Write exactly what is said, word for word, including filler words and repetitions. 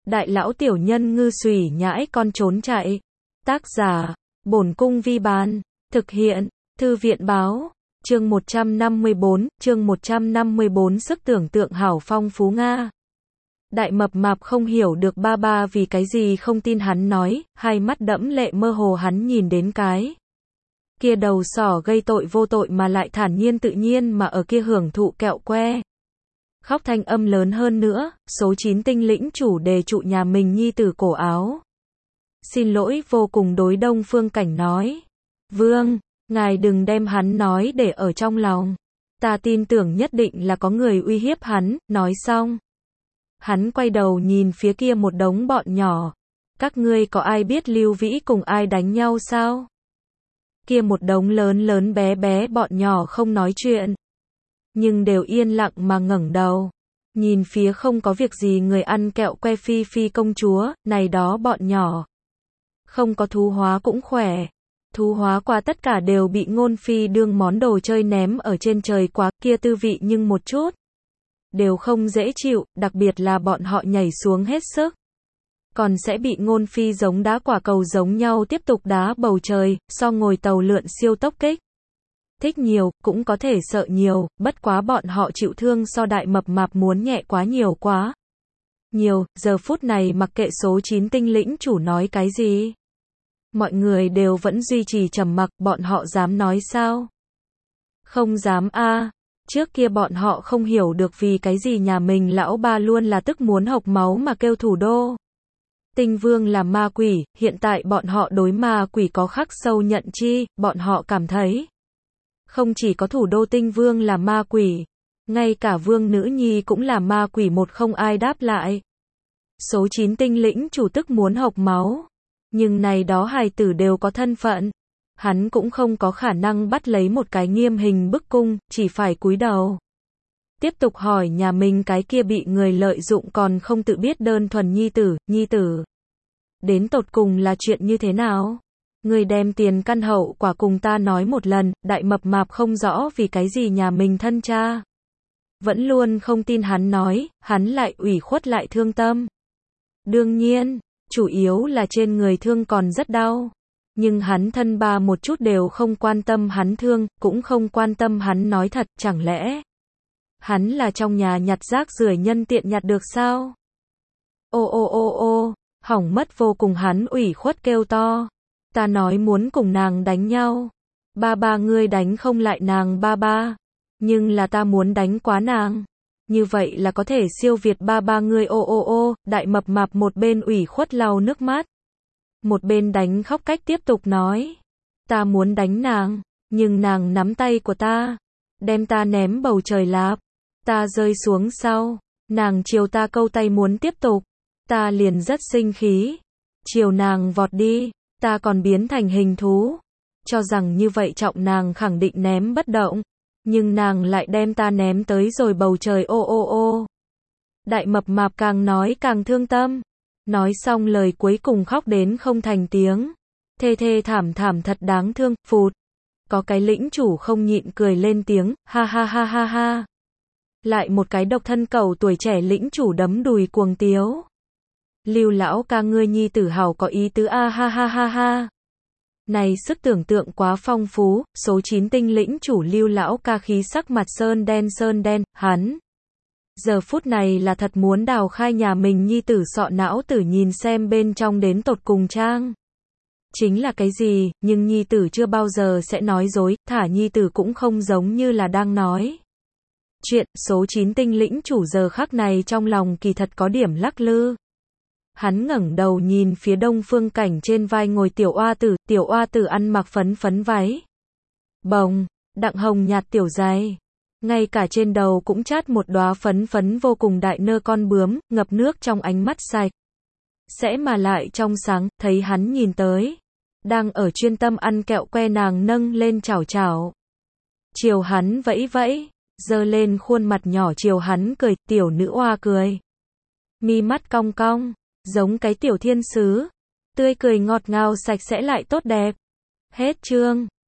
Đại lão tiểu nhân ngư xùy nhãi con trốn chạy. Tác giả, Bổn Cung Vi Bán. Thực hiện, Thư viện Báo. Chương một trăm năm mươi bốn, chương một trăm năm mươi bốn sức tưởng tượng hảo phong phú Nga. Đại mập mạp không hiểu được ba ba vì cái gì không tin hắn nói, hai mắt đẫm lệ mơ hồ hắn nhìn đến cái kia đầu sỏ gây tội vô tội mà lại thản nhiên tự nhiên mà ở kia hưởng thụ kẹo que. Khóc thanh âm lớn hơn nữa, số chín tinh lĩnh chủ đề trụ nhà mình nhi tử cổ áo. Xin lỗi vô cùng đối Đông Phương Cảnh nói. Vương, ngài đừng đem hắn nói để ở trong lòng. Ta tin tưởng nhất định là có người uy hiếp hắn, nói xong. Hắn quay đầu nhìn phía kia một đống bọn nhỏ. Các ngươi có ai biết Lưu Vĩ cùng ai đánh nhau sao? Kia một đống lớn lớn bé bé bọn nhỏ không nói chuyện. Nhưng đều yên lặng mà ngẩng đầu. Nhìn phía không có việc gì người ăn kẹo que Phi Phi công chúa, này đó bọn nhỏ. Không có thú hóa cũng khỏe. Thú hóa qua tất cả đều bị Ngôn Phi đương món đồ chơi ném ở trên trời quá, kia tư vị nhưng một chút. Đều không dễ chịu, đặc biệt là bọn họ nhảy xuống hết sức. Còn sẽ bị Ngôn Phi giống đá quả cầu giống nhau tiếp tục đá bầu trời, so ngồi tàu lượn siêu tốc kích. Thích nhiều, cũng có thể sợ nhiều, bất quá bọn họ chịu thương so đại mập mạp muốn nhẹ quá nhiều quá. Nhiều, giờ phút này mặc kệ số chín tinh lĩnh chủ nói cái gì. Mọi người đều vẫn duy trì trầm mặc, bọn họ dám nói sao? Không dám a. Trước kia bọn họ không hiểu được vì cái gì nhà mình lão ba luôn là tức muốn hộc máu mà kêu thủ đô. Tinh Vương là ma quỷ, hiện tại bọn họ đối ma quỷ có khắc sâu nhận chi, bọn họ cảm thấy. Không chỉ có thủ đô Tinh Vương là ma quỷ, ngay cả vương nữ nhi cũng là ma quỷ một không ai đáp lại. Số chín tinh lĩnh chủ tức muốn hộc máu. Nhưng này đó hài tử đều có thân phận. Hắn cũng không có khả năng bắt lấy một cái nghiêm hình bức cung, chỉ phải cúi đầu. Tiếp tục hỏi nhà mình cái kia bị người lợi dụng còn không tự biết đơn thuần nhi tử, nhi tử. Đến tột cùng là chuyện như thế nào? Người đem tiền căn hậu quả cùng ta nói một lần, đại mập mạp không rõ vì cái gì nhà mình thân cha. Vẫn luôn không tin hắn nói, hắn lại ủy khuất lại thương tâm. Đương nhiên, chủ yếu là trên người thương còn rất đau. Nhưng hắn thân ba một chút đều không quan tâm hắn thương, cũng không quan tâm hắn nói thật, chẳng lẽ hắn là trong nhà nhặt rác rưởi nhân tiện nhặt được sao? Ô ô ô ô, hỏng mất vô cùng hắn ủy khuất kêu to. Ta nói muốn cùng nàng đánh nhau. Ba ba ngươi đánh không lại nàng ba ba. Nhưng là ta muốn đánh quá nàng. Như vậy là có thể siêu việt ba ba ngươi ô ô ô, đại mập mạp một bên ủy khuất lau nước mắt. Một bên đánh khóc cách tiếp tục nói. Ta muốn đánh nàng, nhưng nàng nắm tay của ta. Đem ta ném bầu trời lạp. Ta rơi xuống sau. Nàng chiều ta câu tay muốn tiếp tục. Ta liền rất sinh khí. Chiều nàng vọt đi. Ta còn biến thành hình thú. Cho rằng như vậy trọng nàng khẳng định ném bất động. Nhưng nàng lại đem ta ném tới rồi bầu trời ô ô ô. Đại mập mạp càng nói càng thương tâm. Nói xong lời cuối cùng khóc đến không thành tiếng. Thê thê thảm thảm thật đáng thương, phụt. Có cái lĩnh chủ không nhịn cười lên tiếng, ha ha ha ha ha. Lại một cái độc thân cầu tuổi trẻ lĩnh chủ đấm đùi cuồng tiếu. Lưu lão ca ngươi nhi tử hảo có ý tứ a ha ha ha ha. Này sức tưởng tượng quá phong phú, số chín tinh lĩnh chủ Lưu lão ca khí sắc mặt sơn đen sơn đen, hắn. Giờ phút này là thật muốn đào khai nhà mình nhi tử sọ não tử nhìn xem bên trong đến tột cùng trang. Chính là cái gì, nhưng nhi tử chưa bao giờ sẽ nói dối, thả nhi tử cũng không giống như là đang nói. Chuyện, số chín tinh lĩnh chủ giờ khắc này trong lòng kỳ thật có điểm lắc lư. Hắn ngẩng đầu nhìn phía Đông Phương Cảnh trên vai ngồi tiểu oa tử, tiểu oa tử ăn mặc phấn phấn váy. Bồng, đặng hồng nhạt tiểu giày. Ngay cả trên đầu cũng chát một đóa phấn phấn vô cùng đại nơ con bướm, ngập nước trong ánh mắt sạch. Sẽ mà lại trong sáng, thấy hắn nhìn tới. Đang ở chuyên tâm ăn kẹo que nàng nâng lên chảo chảo. Chiều hắn vẫy vẫy, giơ lên khuôn mặt nhỏ chiều hắn cười, tiểu nữ oa cười. Mi mắt cong cong, giống cái tiểu thiên sứ. Tươi cười ngọt ngào sạch sẽ lại tốt đẹp. Hết chương.